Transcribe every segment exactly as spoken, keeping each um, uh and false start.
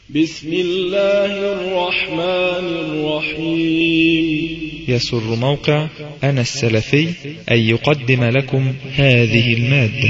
بسم الله الرحمن الرحيم. يسر موقع أنا السلفي أن يقدم لكم هذه المادة.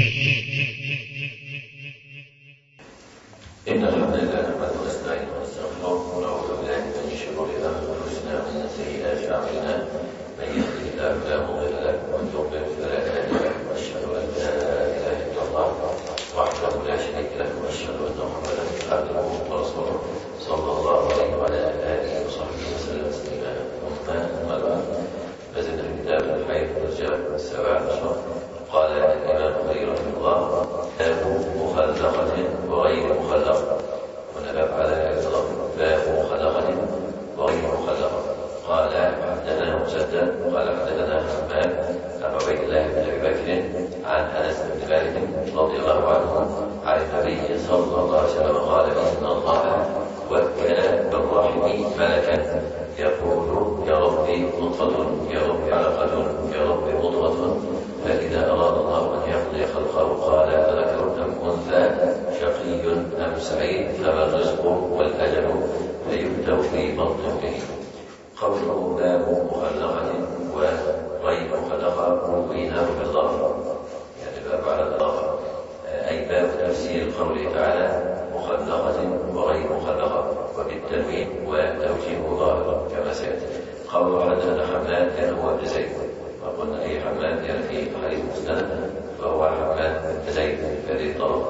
إن الحمد لله نحمده ونستعينه ونستغفره ونعوذ بالله من شرور أنفسنا ومن سيئات أعمالنا، من يهده الله فلا مضل له ومن يضلل فلا هادي له، وأشهد أن لا إله إلا الله وحده لا شريك له، وأشهد أن محمدا عبده ورسوله صلى الله عليه وعلى آله وصحبه وسلم تسليما. أما بعد، فزد الكتاب الحي والرجال السابع عشر. قال الإمام البخاري رحمه الله: باب مخلقة وغير مخلقة. هنا باب على الإطلاق، باب مخلقة وغير مخلقة. قال حدثنا مسدد قال حدثنا حماد عن عبيد الله بن أبي بكر عن أنس بن مالك رضي الله عنه عن النبي صلى الله عليه وسلم قال: إن الله وكل بالرحم ملكا يقول: يا ربي نطفة، يا ربي علقة، يا ربي مضغة، فإذا أراد الله أن يقضي خلقه قال: أذكر أم أنثى، شقي أم سعيد، فما الرزق والأجل، فيبدأ في بطن أمه. قوله باب مخلقة وغير مخلقة رويناه باللفظ، يعني باب على الإضافة، أي باب تفسير قوله تعالى: مخلقة وغير مخلقة، وبالتنوين وتوجيه ظاهر كما سيأتي. قوله حدثنا حماد كان هو ابن زيد، وقلنا أي حماد كان في حديث مسند فهو حماد بن زيد في هذه الطرق،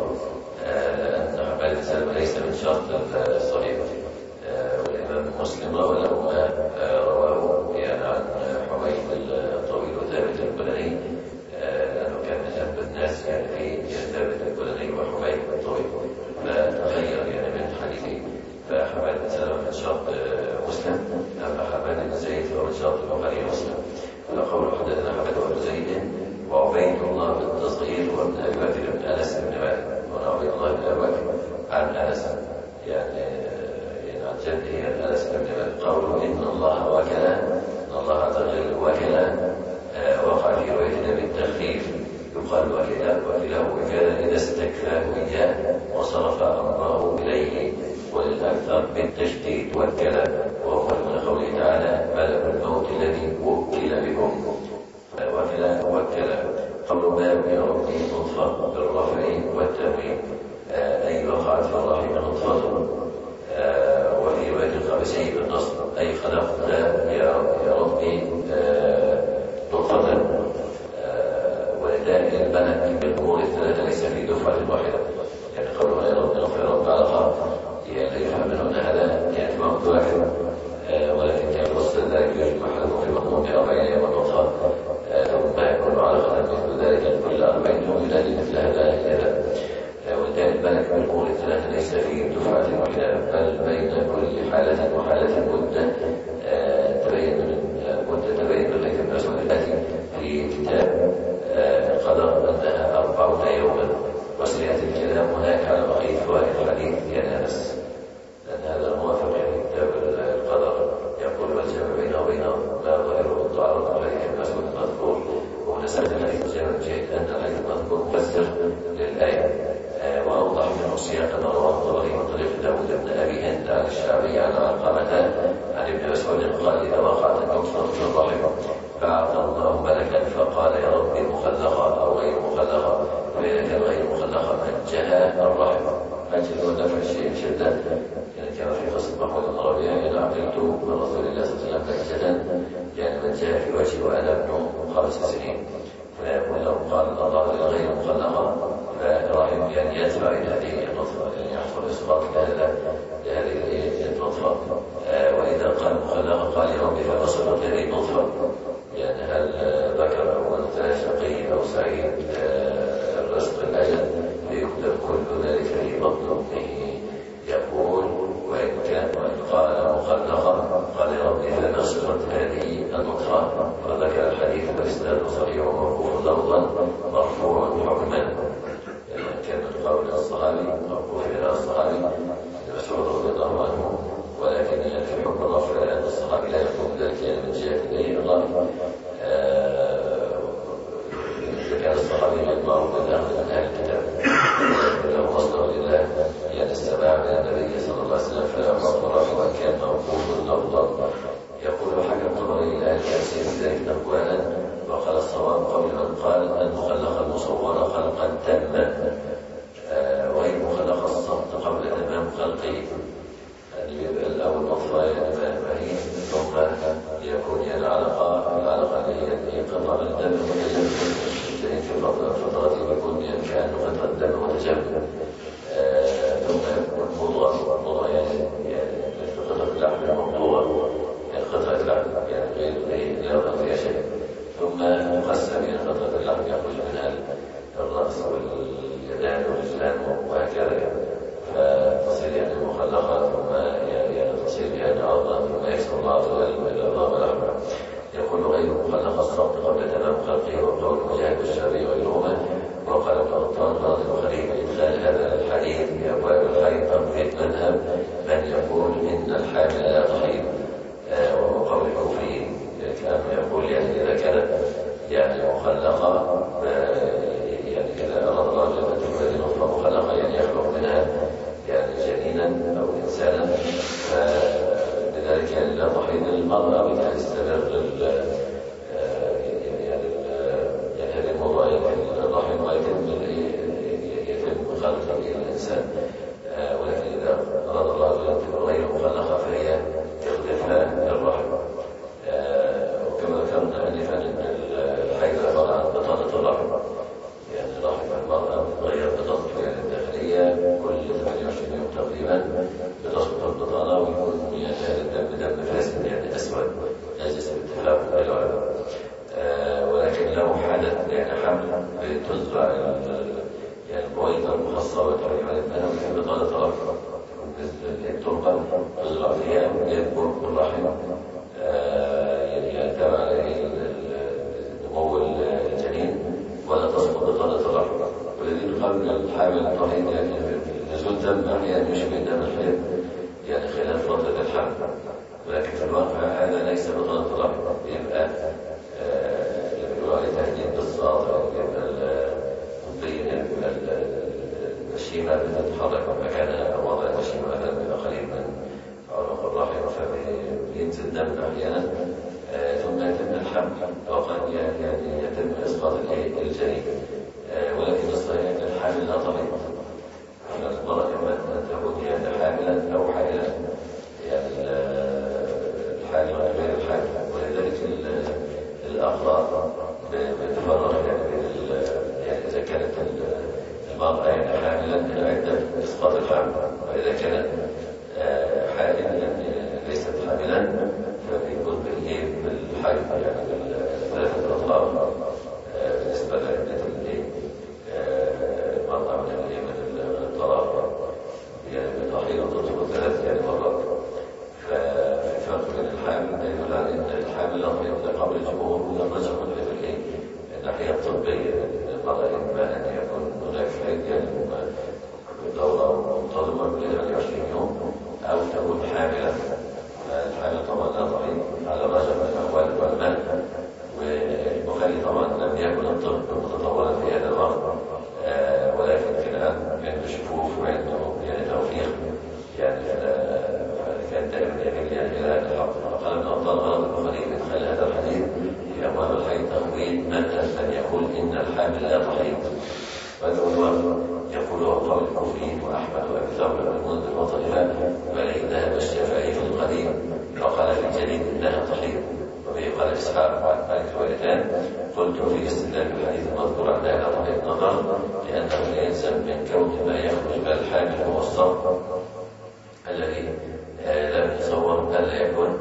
أن حماد بن سلمة ليس من شرط الصحيح، والإمام مسلم روى له ما رواه يعني عن حميد الطويل وثابت البناني، لأنه كان من أحب الناس يعني في ثابت البناني وحميد الطويل، فتغير يعني من حديثه. فحماد بن سلمة من شرط مسلم، أما حماد بن زيد فهو من شرط البخاري ومسلم. فقول حدثنا حماد بن زيد وعبيد الله بالتصغير وابن أبي بكر بن أنس بن مالك، وعبيد الله بن أبي بكر عن أنس يعني عن جده أنس بن مالك. قوله إن الله وكل، إن الله عز وجل وكل وقع في روايتنا بالتخفيف، يقال وكله وكله وكان إذا استكفاه إياه وصرف أمره إليه، وللأكثر بالتشديد والكلام، وهو من قوله تعالى: ملك الموت الذي وكل بكم. وكلا وكلا. قول باب يا ربي نطفة بالرفع والتنوين، أي وقعت في الرحم نطفة، وفي رواية الخامسي بالنصر، أي خلقت يا ربي نطفة. ولذلك الملك بالأمور الثلاثة ليس في دفعة واحدة، يعني قوله يا ربي نطفة يا رب علقة، يعني يفهم منه أن هذا يعني موت واحد، ولكن كان وصل ذلك يجمع له في مضمون بأربعين يوما نطفة، ثم يكون علقة مثل ذلك كل أربعين يوم ينادي مثل هذا إلى. ولذلك الملك بالأمور الثلاثة ليس في دفعة واحدة، بل بين كل حالة وحالة مدة تبين مدة تبين لك المسؤول التي في كتاب القدر أنها أربعون يوما. وسيأتي الكلام هناك على بقية فوائد الحديث يا أنس، لأن هذا موافق يعني كتاب القدر، يقول: والجمع بينه وبين ما ظاهره التعارض عليه المسؤول المذكور. ونسأل الحديث الجامع جيد أن الحديث المذكور مفسر للآية، وأوضح منه سياق ما رواه الطبري من طريق داود بن أبي هند عن الشعبي عن علقمة عن ابن مسعود قال: إذا وقعت النطفة في الرحم فأعطى الله ملكا فقال: يا ربي مخلقة أو غير مخلقة، فإذا كان غير مخلقة أنجها الرحم. أنجل ودفع الشيء شدة، يعني كما في قصة محمود العربية: إن عقلت من رسول الله صلى الله عليه وسلم بهجة، يعني من جاء في وجهه وأنا ابن خمس سنين، فيقول له: قال الله غير مخلقة، فالرحم يعني يدفع إلى هذه النطفة، يعني يحصل إسقاط لهذه النطفة. وإذا قال مخلقة قال: يا ربي فما صفت هذه النطفة، يعني هل ذكر أو أنثى، شقي أو سعيد، الرزق الأجل، فيكتب كل ذلك في بطن أمه. يقول: وإن كان قال مخلقة قال: يا ربي فما صفت هذه النطفة، وذكر الحديث والإسناد صحيح وموقوف لفظا مرفوع حكما. كان قول الصحابي موقوف إلى الصحابي مسعود رضي الله عنه، ولكن يعني في حكم الرفع لأن الصحابي لا يحكم ذلك يعني من جهة إليه الله. إذا كان الصحابي يطلع بالأخذ من أهل الكتاب له مصدر لله يعني السماع من النبي صلى الله عليه وسلم ما يكسر الله عز وجل إلا الله ولحمه. يقول غيره خلق الصوت قبل تمام خلقه وقول مجاهد الشرعي وغيرهما وقال ابن عطار ناظر الخليل إدخال هذا الحديث في أبواب الحيض تقوية مذهب من يقول إن الحامل لا تحيض، وهو قول الكوفيين كان يقول يعني إذا كانت يعني مخلقة يعني إذا أراد الله أن تكون نطفة مخلقة يعني يخلق منها يعني جنينا أو إنسانا، فلذلك يعني لا تحيض المرأة بأن تستمر يعني يعني هذه الموضوع الرحم ويتم يتم خلق الإنسان، ولكن إذا أراد الله أن تكون غير مخلقة فهي يخلقها الرحم. وكما ذكرنا أنفا أن الحيض عبارة عن بطانة الرحم، يعني رحم المرأة غير بطانته يعني الداخلية كل ثمانية وعشرين يوم تقريبا بتسقط البطانة ويكون يعني الدم دم فاسد يعني أسود نجس باتفاق العلماء. ولكن لو حدث يعني حمل بتزرع يعني البويضة المخصبة تقريبا منها وهي بطانة الرحم تكون مثل التربة تزرع فيها يكبر الرحم يتابع عليه نمو الجنين ولا تسقط بطانة الرحم. والذي قبل الحامل الطهير يعني نزول دم أحيانا يشبه دم الحيض يعني خلال فترة الحمل، ولكن في الواقع هذا ليس بطانة الرحم، يبقى اللي بيقولوا عليه تهديد بالصاد يبقى مبين المشيمة بتتحرك من مكانها أو وضع المشيمة مثلا بيبقى قريب من عنق الرحم فبينزل دم أحيانا ثم يتم الحمل وقد يعني يتم إسقاط الجنين. ولكن الصحيح أن الحامل لا تحيض، أن المرأة كما تكون يعني حاملا أو حائلا يعني الحامل غير الحامل، ولذلك الأخطاء بتفرق يعني يعني إذا كانت المرأة يعني حاملا من عدة إسقاط الحمل، وإذا كانت حائلا يعني ليست حاملا فبيكون بالإيه بالحيض يعني بالثلاثة أطلاق بالنسبة لعدة المرأة من الطلاق يعني بالتحيض تطلق ثلاث يعني مرات. ففي فرق بين الحامل يدل على أن الحامل لا تحيض قبل الجمهور ونرجع من الإيه الناحية الطبية. المرأة إما أن يكون هناك حيض يعني دورة منتظمة ثمانية وعشرين يوم أو تكون حاملة. الحامل طبعا لا تحيض على الرجل من أقوال العلماء، والبخاري طبعا لم يكن الطب متطورا في هذا الوقت، آه ولكن في الآن عنده شفوف وعنده يعني توفيق يعني كان دائما يميل يعني إلى هذا الحق. فقال ابن عطار غرض البخاري من خلال هذا الحديث في أبواب الحيض تقوية مذهب من يقول إن الحامل لا تحيض، وهذا هو يقوله قول الكوفيين وأحمد وأبي ثور بن المنذر وطائفة، وإليه ذهب الشافعي في القديم وقال في الجديد إنها تحيض، وبه قال إسحاق عن مالك ولدان. قلت في استدلال الحديث المذكور عن ذلك طريق نظر لأنه لا يلزم من كون ما يخرج من الحامل هو الصوت الذي لم يتصور ألا يكون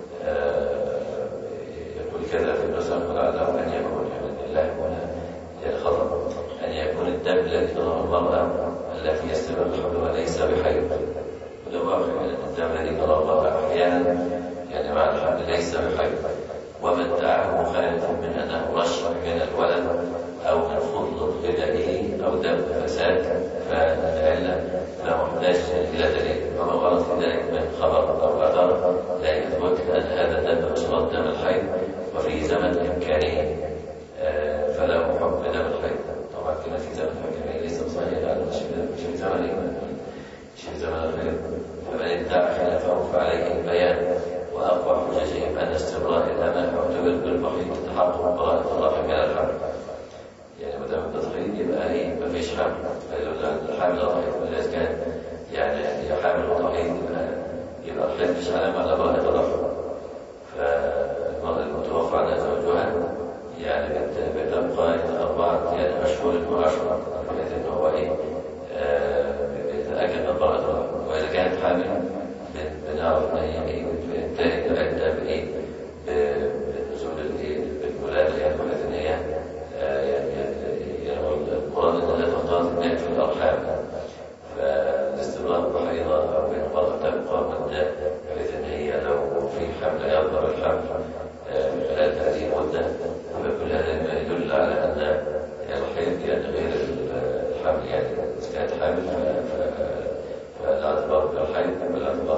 يقول كذا في المسألة فلعله أن يكون من الله ولا خطأ أن يكون الدم الذي تراه المرأة التي يستمر حملها ليس بحيض، ولو واقع أن الدم الذي تراه المرأة أحيانا يعني مع الحمل ليس بحيض. ومن دعاه مخالفا من أنه رشح من الولد أو من فضل غذائه أو دم فساد فالعلة لا محتاج إلى دليل، وما غلط في ذلك من خبر أو أثر لا يثبت أن هذا الدم أصبح دم الحيض وفي زمن إمكانه فله حكم دم الحيض. طبعا كنا في زمن إمكانه ليس صحيح لأنه مش في زمن مش في زمن الحيض، فمن ادعى خلافه فعليه البيان. وأقوى حججهم أن استمرار الأمان يعتبر بالمحيط تحقق براءة الرحم من الحمل، يعني ما دام التدخين يبقى ايه ما فيش حمل، الحمل الرحم إذا كان يعني حامل وضعيف يبقى الحمل مش علامة على براءة الرحم. فالمرأة المتوفى عنها زوجها يعني بتبقى أربعة يعني أشهر وعشرة بحيث إنه هو إيه بيتأكد من براءة الرحم. وإذا كانت حامل بنعرف إن هي إيه بتنتهي العدة بإيه بنزول الإيه بالولادة يعني بحيث إن هي يعني المراد أنها تختار النهاية في الأرحام، فالاستمرار بحيضة أو بين المرأة تبقى مدة بحيث إن هي لو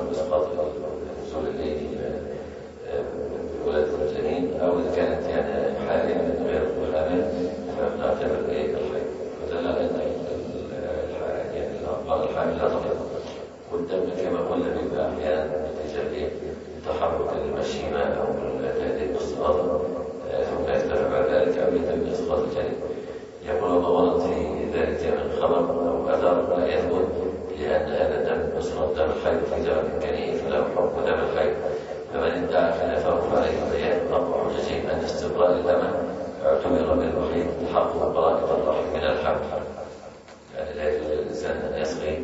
بإسقاط نزول الليل بولادة الجنين، أو إذا كانت يعني حاليا غير حامل فنعتبر إيه الحيض. فدل على أن يعني الأطفال الحامل لا تحيض. والدم كما قلنا بيبقى أحيانا نتيجة تحرك المشيمة أو تهديد الصلاة ثم يختلف بعد ذلك أو يتم إسقاط الجنين. يقول ضمانت في ذلك من خبر أو أثر لا يثبت، لأن هذا الدم يصل دم الحيض في زمن إمكانه فله حكم دم الحيض. فمن ادعى خلافه فعليه بيان أقوى حججه أن استبراء الدم اعتبر بالوحيد تحقق براءة الرحم من الحمل. يعني لا يجوز للإنسان أن يسقي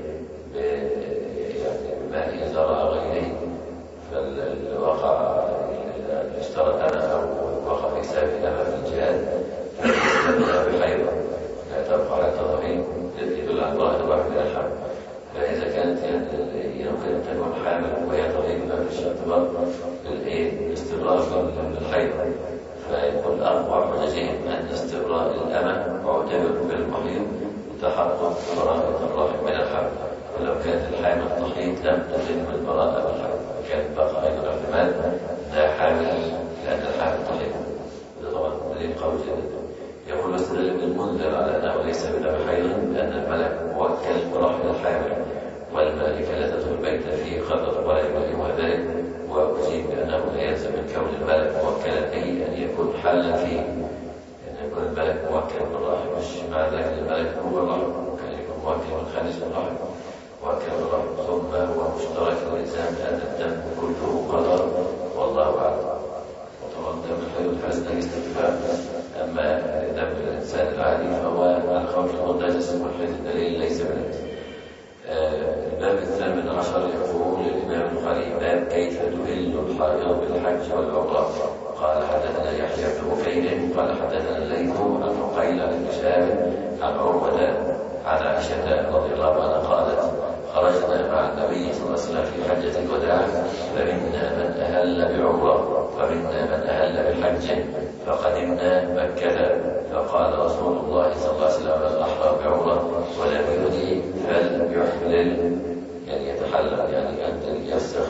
بماء زرع غيره، فالواقع اشترط أنا أو وقع في حساب دم في الجهاد بحيض لا ترفع لا تضعين يدل على براءة الرحم من الحمل. فإذا كانت يمكن أن تكون حامل وهي تضعين ما فيش اعتبار بالاستبراء من الحيض، فيقول أقوى حججهم أن استبراء الأمة معتبر بالمحيض تحقق براءة الرحم من الحمل. ولو كانت الحامل تحيض لم تتم البراءة من الحمل، كانت بقى أيضا احتمال أنها حامل لأن الحامل تحيض. هذا طبعا دليل قوي جدا. يقول واستدل ابن المنذر على أنه ليس بدم حيض لأن الملك موكل برحم الحامل والملائكة لا تدخل البيت فيه خلق ولا يوليها ذلك، وأجيب بأنه لا يلزم من كون الملك موكلا أي أن يكون حلا فيه، أن يكون الملك موكل بالرحم، مش مع ذلك الملك هو الرحم، ممكن يكون موكل من خارج الرحم موكل بالرحم. ثم هو مشترك الإنسان بأن الدم كله قدر والله أعلم. وطبعا دم الحيض حسن الاستكفاء، أما دم الإنسان العادي فهو على خوف المضاد جسم والحيض الدليل ليس بنفس. الباب الثامن عشر يقول الإمام البخاري باب كيف تهل الحائض بالحج والعمرة. قال حدثنا يحيى بن بكير قال حدثنا الليث عن عقيل بن شهاب عن عروة عن عائشة رضي الله عنها قالت خرجنا مع النبي صلى الله عليه وسلم في حجة الوداع فمنا من أهل بعمرة ومنا من أهل بحج فقدمنا مكة فقال رسول الله صلى الله عليه وسلم من أحرم بعمرة ولم يهدي فليحلل، يعني يتحلل، يعني أن يفسخ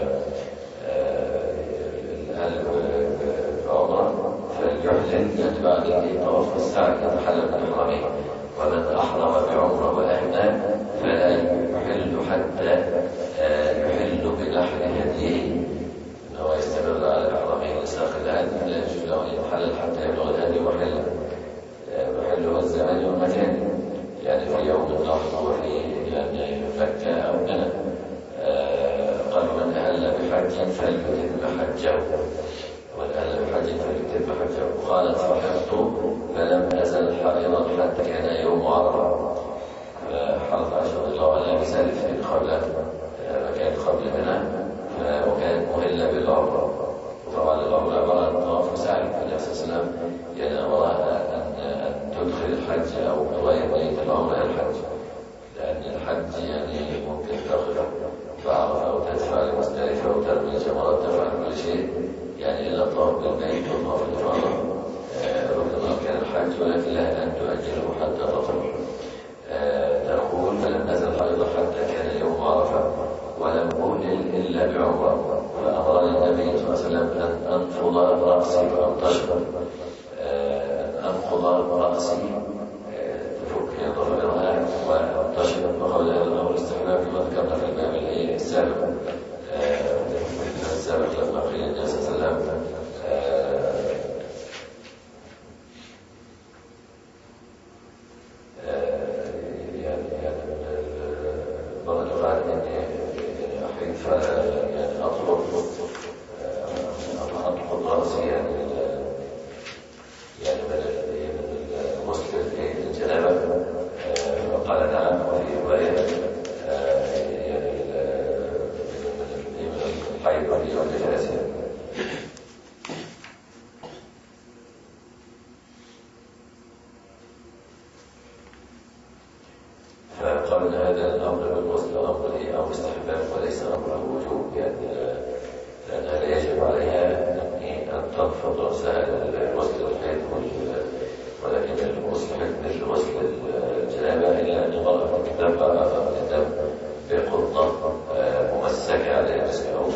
بعمرة فليحلل يتبع طواف السعي يتحلل من إحرامه. ومن أحرم بعمرة وأهدى فلا يحل حتى يحل بلحم هديه، أنه يستمر على إحرامه لساق الهدي، لا يجوز له أن يتحلل حتى يبلغ الهدي وحله وحله الزمان والمكان، يعني في يوم النحر وفي يعني مكة أو منى. قال من أهل بحج فليتم حجه، ومن أهل بحج فليتم حجه. قالت فحفظت فلم أزل حائضا حتى كان يوم عرفة. حرص عائشة رضي الله عنها بسالف قبل مكان قبل منى وكانت مهلة بالعمرة. وطبعا العمرة عبارة عن طواف وسعي، النبي صلى الله عليه وسلم يعني أمرها أن تدخل الحج أو تغير نية العمرة إلى الحج، لأن الحج يعني ممكن تأخذ بعرفة أو تدفع لمزدلفة أو ترمي الجمرات تفعل كل شيء، يعني إلا طواف بالبيت وطواف الإفاضة ركن أركان الحج، ولكن لها أن تؤجله حتى تطهر. تقول فلم أزل حائضا حتى كان يوم عرفة ولم أهلل إلا بعمرة، فأمرني النبي صلى الله عليه وسلم أن أنفض رأسي وأنتشر أنقض رأسي تفك ضفيرها وأنتشر. وقول هذا الأمر استحباب كما ذكرنا في الباب السابق السابق لما قيل النبي صلى الله عليه وسلم فقبل هذا الأمر بالغسل أمر أو استحباب وليس أمر الوجوب، يعني لأنها لا يجب عليها أن تنفض رأسها للغسل الحيض، ولكن الغسل مثل غسل الجنابة إلا أن يضع في الدم الدم بقطة ممسكة على يسمعون.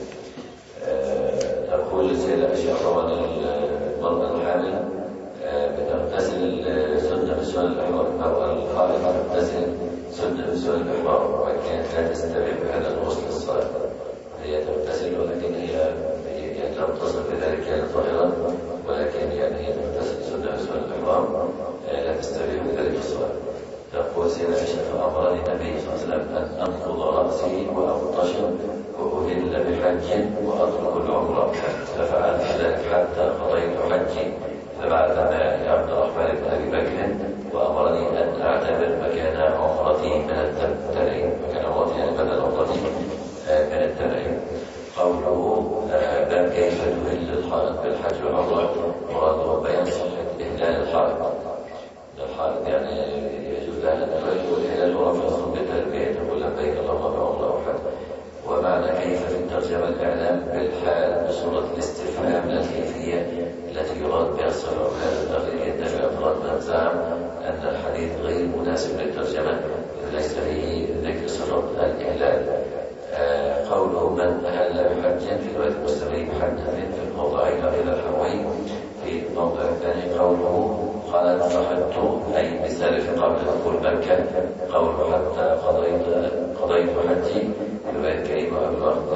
تقول السيدة عائشة طبعا المرأة الحامل بتغتسل سنة بسنن الإحرام، المرأة الحائض تغتسل سنة بسنن الإحرام، وكانت لا تستبيح بهذا الغسل الصلاة. هي تغتسل ولكن هي لم تصل بذلك كانت طاهرة، ولكن يعني هي تغتسل سنة بسنن الإحرام لا تستبيح بذلك الصلاة. تقول سيدة عائشة فأمرني النبي صلى الله عليه وسلم أن أنقض رأسي وأغتسل وأهل بحج وأترك العمرة، ففعلت ذلك حتى قضيت حجي. فبعدما يا عبد الرحمن بن أبي بكر وأمرني أن أعتبر مكان عمرتي من التنعيم، مكان عمرتي يعني بدل عمرتي من التنعيم. قوله باب كيف تهل الحائض بالحج والعمرة، مراده بيان صحة إهلال الحائض. الحائض يعني يجوز لها أن تهل، والإهلال هو رفع الصوت بالتلبية تقول لبيك اللهم بعمرة أو حج. ومعنى كيف في الترجمة الإعلام بالحال بصورة الاستفهام لا الكيفية التي يراد بها الصفة، وهذا التقرير ينتفع اعتراض من زعم أن الحديث غير مناسب للترجمة ليس فيه ذكر صفة الإهلال. آه قوله من أهل بحج في رواية المستمرين بحنف في الموضعين إلى الحوين. في الموضع الثاني قوله قالت فحجت أي بسالف قبل دخول مكة. قوله حتى قضيت قضيت حجي في رواية الكريمة أبلغت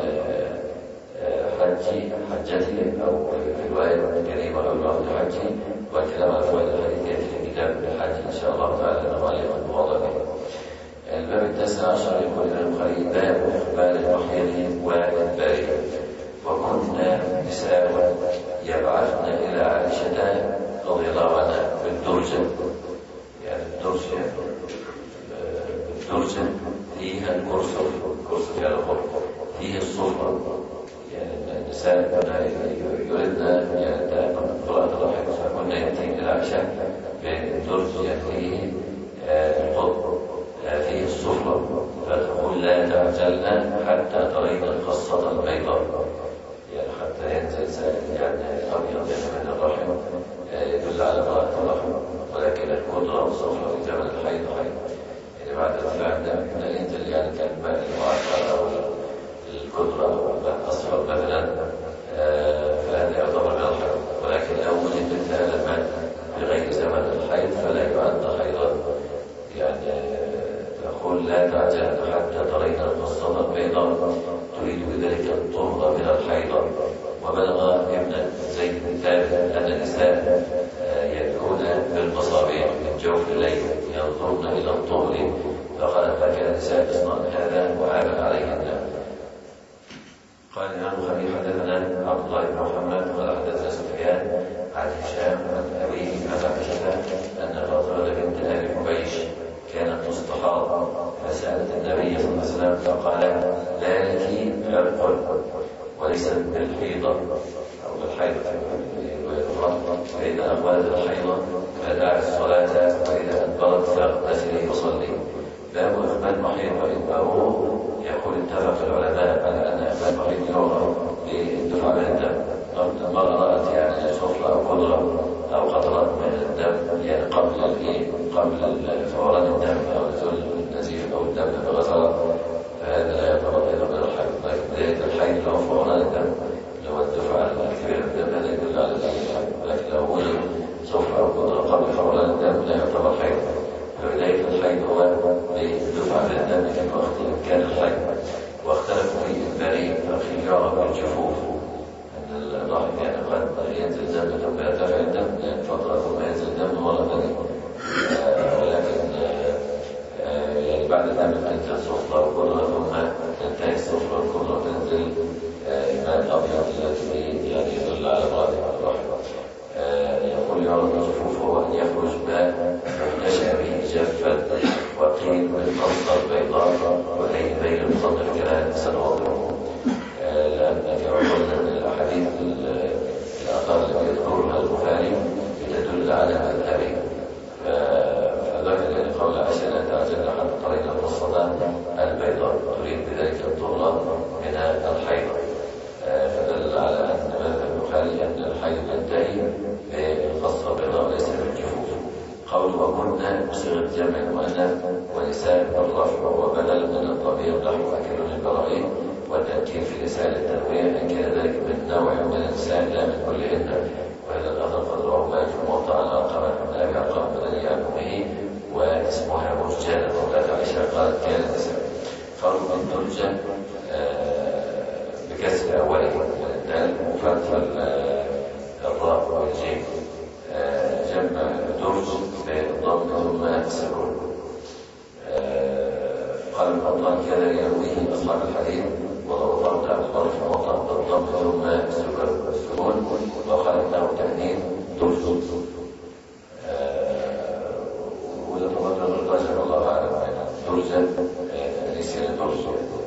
حجي حجتي، أو في رواية الكريمة أبلغت حجي. والكلام على فوائد الحديث يأتي في كتاب الحج إن شاء الله تعالى نظرا للمواضع به. الباب التاسع عشر يقول الإمام البخاري باب إخبار المحيض وإدباره. وكنا نساء يبعثن إلى عائشة رضي الله عنها بالدرجة، يعني الدرجة الدرجة فيها الكرسف، الكرسف يعني الغرب فيه الصفرة، يعني النساء يردن يعني قراءة الرحم، فكنا يأتين إلى عائشة بالدرجة فيه الغرب فيه الصفرة، فتقول لا تعجلن حتى ترين القصة البيضاء، يعني حتى ينزل يعني أبيض من الرحم يدل على براءة الرحم. ولكن القدرة والصفرة في زمن الحيض حيض، يعني بعد ارتفاع الدم ينزل يعني كالماء المعطر أو القدرة أو الماء الأصفر مثلا، فهذا يعتبر من الحيض. ولكن لو وجد مثل هذا الماء في غير زمن الحيض فلا يعد حيضا. يعني تقول لا تعجل حتى ترين القصة البيضاء، تريد بذلك الطهر من الحيض. وبلغ ابن زيد بن ثابت أن النساء يدعون بالمصابيح من جوف الليل ينظرن إلى الطهر، فقال فكان النساء يصنعن هذا وعاب عليهن. قال الإمام البخاري حدثنا عبد الله بن محمد قال حدثنا سفيان عن هشام عن أبيه عن عائشة أن فاطمة بنت أبي حبيش كانت تستحاض، فسألت النبي صلى الله عليه وسلم فقال ذلك عرق وليس بالحيضة أو بالحيضة، فإذا أقبلت الحيضة فدع الصلاة وإذا أدبرت فاغتسلي وصلي. باب إخبار المحيض وإدباره. يقول اتفق العلماء على أن إخبار المحيض يعرف بالدفع من الدم. المرأة رأت يعني صفرة أو قدرة أو قطرات من الدم يعني قبل قبل فوران الدم أو نزول النزيف أو الدم بغزارة، فهذا لا يعتبر أيضا من الحيض. لكن بداية الحيض لو فوران الدم لو الدفع الكبير من الدم هذا يدل على الحيض، لكن لو وجد صفرة أو قدرة قبل فوران الدم لا يعتبر حيض. فبداية الحيض هو بالدفع من الدم في وقت كان الحيض. واختلفوا في إدباره فخيار بالجفوف، أن الرحم يعني قد ينزل دم ثم يرتفع الدم يعني فترة ثم ينزل الدم مرة ثانية، ولكن يعني بعد الدم تنزل صفرة وقدرة ثم تنتهي الصفرة والقدرة تنزل الماء الأبيض الذي يعني يدل على براءة الرحم. يقول يعرض الجفوف هو أن يخرج ماء نشأ به جافا وقيل بالقصة البيضاء وهي بين المصنف كان سنوضعه، لأن كما قلنا من الأحاديث الآثار التي يذكرها البخاري تدل على مذهبه، فذكر يعني قول عائشة لا تعجل حتى ترين القصة البيضاء تريد بذلك الطهر من الحيض، فدل على أن مذهب البخاري أن الحيض ينتهي بالقصة البيضاء ليس بالجفوف. قول وكنا بصيغة جمع المؤنث ونساء بالرفع وبدل من الضمير نحو أكل البراءين، والتأكيد في لسان التنوية إن كان ذلك من نوع من النساء لا من كلهن. وهذا الأثر قد رواه مالك في الموطأ عن علقمة بن أبي علقمة المدني عن أمه واسمها مرجانة وقالت عائشة قالت كان النساء. قالوا من درجة بكسر أوله والدال وفتح الراء والجيم جمع درج بالضم ثم سكون. قال ابن عطان كذا يرويه أصحاب الحديث وضرب بن عبد البر في الموطأ بالضم ثم سكون وقال له تهديد درج. ويتوضا الرجل الله اعلم درجا ليس درج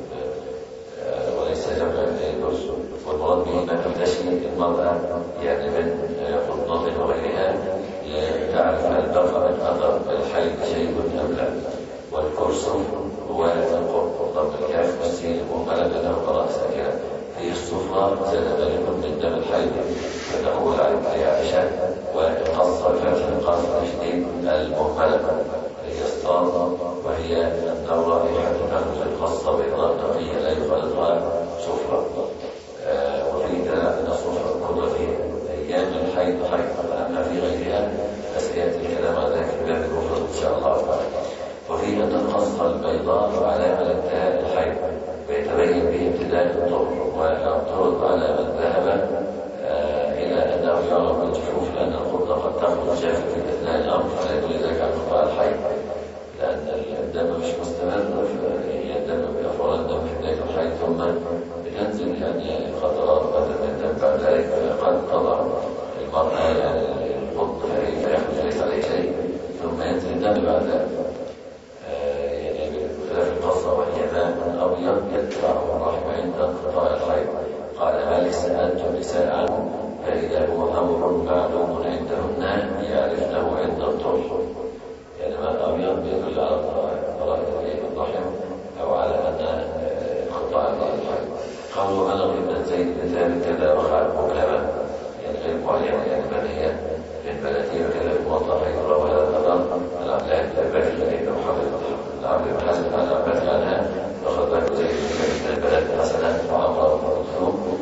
وليس جمع درج. والمراد به ما تمتشي المراه يعني من خطنه وغيرها تعرف هل بقى من اثر الحي شيء ام لا. والكرسف هو القرب ضم الكاف والسين وملك له قراءه ساكنه هي الصفرة زاد ذلك من دم الحي فتقول على عائشة وقص فتح القاف تشديد المهملة هي الصاد وهي الدورة ريحة النفس الخاصة بإضاءة نقية لا يخالطها صفرة. آه وفي دلالة أن الصفرة الكبرى في أيام الحيض حيض أما في غيرها فسيأتي الكلام على ذلك في باب المفرد إن شاء الله تعالى. وفي أن القصة البيضاء علامة انتهاء الحيض ويتبين به ابتداء الطهر ويعترض على من ذهب آه إلى أنه يرى بالجفوف لأن القطة قد تخرج جافة في أثناء الأمر فلا يدل ذلك على انقطاع الحيض لأن الدم مش مستمر فهي الدم بأفراد الدم في بداية الحيض ثم بتنزل يعني قطرات قدر من الدم بعد ذلك قد تضع المرأة يعني القط فيخرج ليس عليه شيء ثم ينزل الدم بعد ذلك في القصة وهي ماء أبيض يتبعه الرحم عند انقطاع الحيض. قال مالك سألتم نساء عنه فإذا هو أمر معلوم عندهن يعرفنه عند الطهر. يعني ماء أبيض يدل على قراءة الرحم أو على أن انقطاع الحيض. قالوا أنا ابن زيد بن ثابت كذا وقع مكلمة يعني غير معينة يعني من هي من بلدية وكذا الموضع حيث روى هذا الأمر العبلات الباكي بن محمد العبد بن حسن عن عباد عنها وقد ذكر زيد بن البلد حسنات وعمر وكلثوم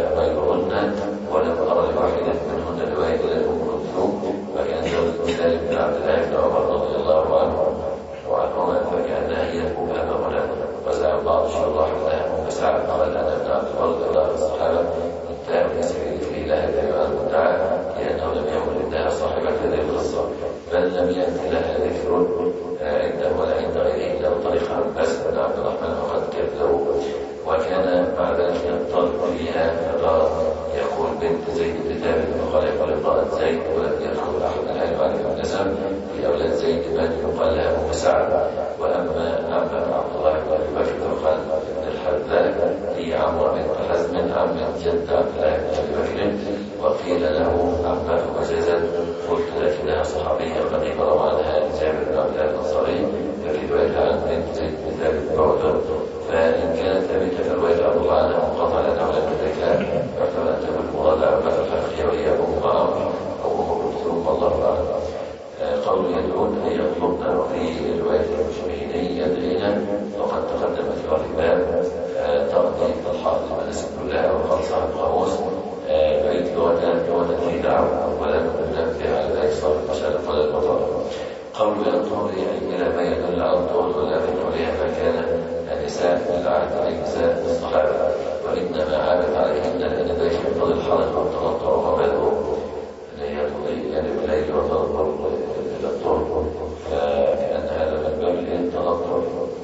وغيرهن ولم أرى لواحدة منهن رواية إلى أم كلثوم وكان زوج سالم بن عبد الله بن عمر رضي الله عنه وعنهما فكأنها هي الأمام هنا. وزعم بعض الشراح أنها أم سعد قال أن ابن عبد البر رضي الله عنه الصحابة انتهى من سبيل في الله الذي عن المدعى لأنه لم يكن عندها صاحبة هذه القصة بل لم يأتي لها ذكر عنده ولا عند غيره إلا بطريق عباس بن عبد الرحمن وقد كذبوا. وكان مع ذلك يضطرب فيها فقال يقول بنت زيد بن ثابت وقال يقول امرأة زيد ولم يدخل أحد العلم عليه النسب في أولاد زيد من يقال لها أم سعد. وأما عمة عبد الله بن أبي بكر فقال ابن الحذاء هي عمرو بنت حزم عم جد عبد الله بن أبي بكر وقيل له عمة مجازا قلت لكنها صحابية قد روى عنها جابر بن عبد الله الأنصاري ففي رواية عن بنت زيد بن ثابت بعد فإن كانت ثابتة في رواية عبد الله عنها منقطعة لأنه لم يذكر فاحتمل أن تكون المراد عمة الحقيقية وهي أم عمرو أو أم كلثوم والله أعلم. قول يدعون أن يطلبنا وفي رواية المشبهين يدعينا وقد تقدم في الباب تقضي الحائض المناسك كلها وقد صاحب القاموس بعيد لغة لغة في دعوة ولا ننبه على ذلك صار المشارق ولا المطار. قول يطلب إلى ما يدل على الطول ولا في حولها فكان النساء العهد على نساء الصحابة وإنما عادت عليهن لأن ذلك يقتضي الحلقة والتنطع وماله يعني بالليل والتنطع إلى الطول فكأن هذا من باب التنطع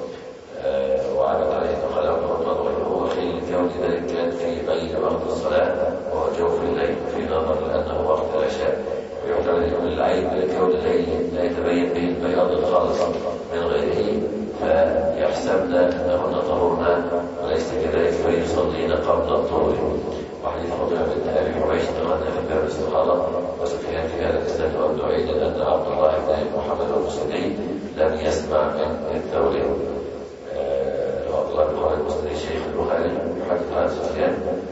وعادت عليه خلق والتنطع وخيل كون ذلك كان في بين وقت الصلاة وهو جوف الليل في نظر لأنه وقت العشاء ويعتبر يوم العيد لكون الليل لا يتبين به البياض الخالص من غيره فيحسبن أنهن طهرنا وليس كذلك فيصلين قبل الطهور. وحديث فاطمة بنت أبي حبيش تقدم في باب الاستخارة وسفيان في هذا الإسناد وأبدو عيد أن عبد الله بن محمد المسلمي لم يسمع من الثوري. عبد الله بن محمد المسلمي شيخ البخاري يحدث عن سفيان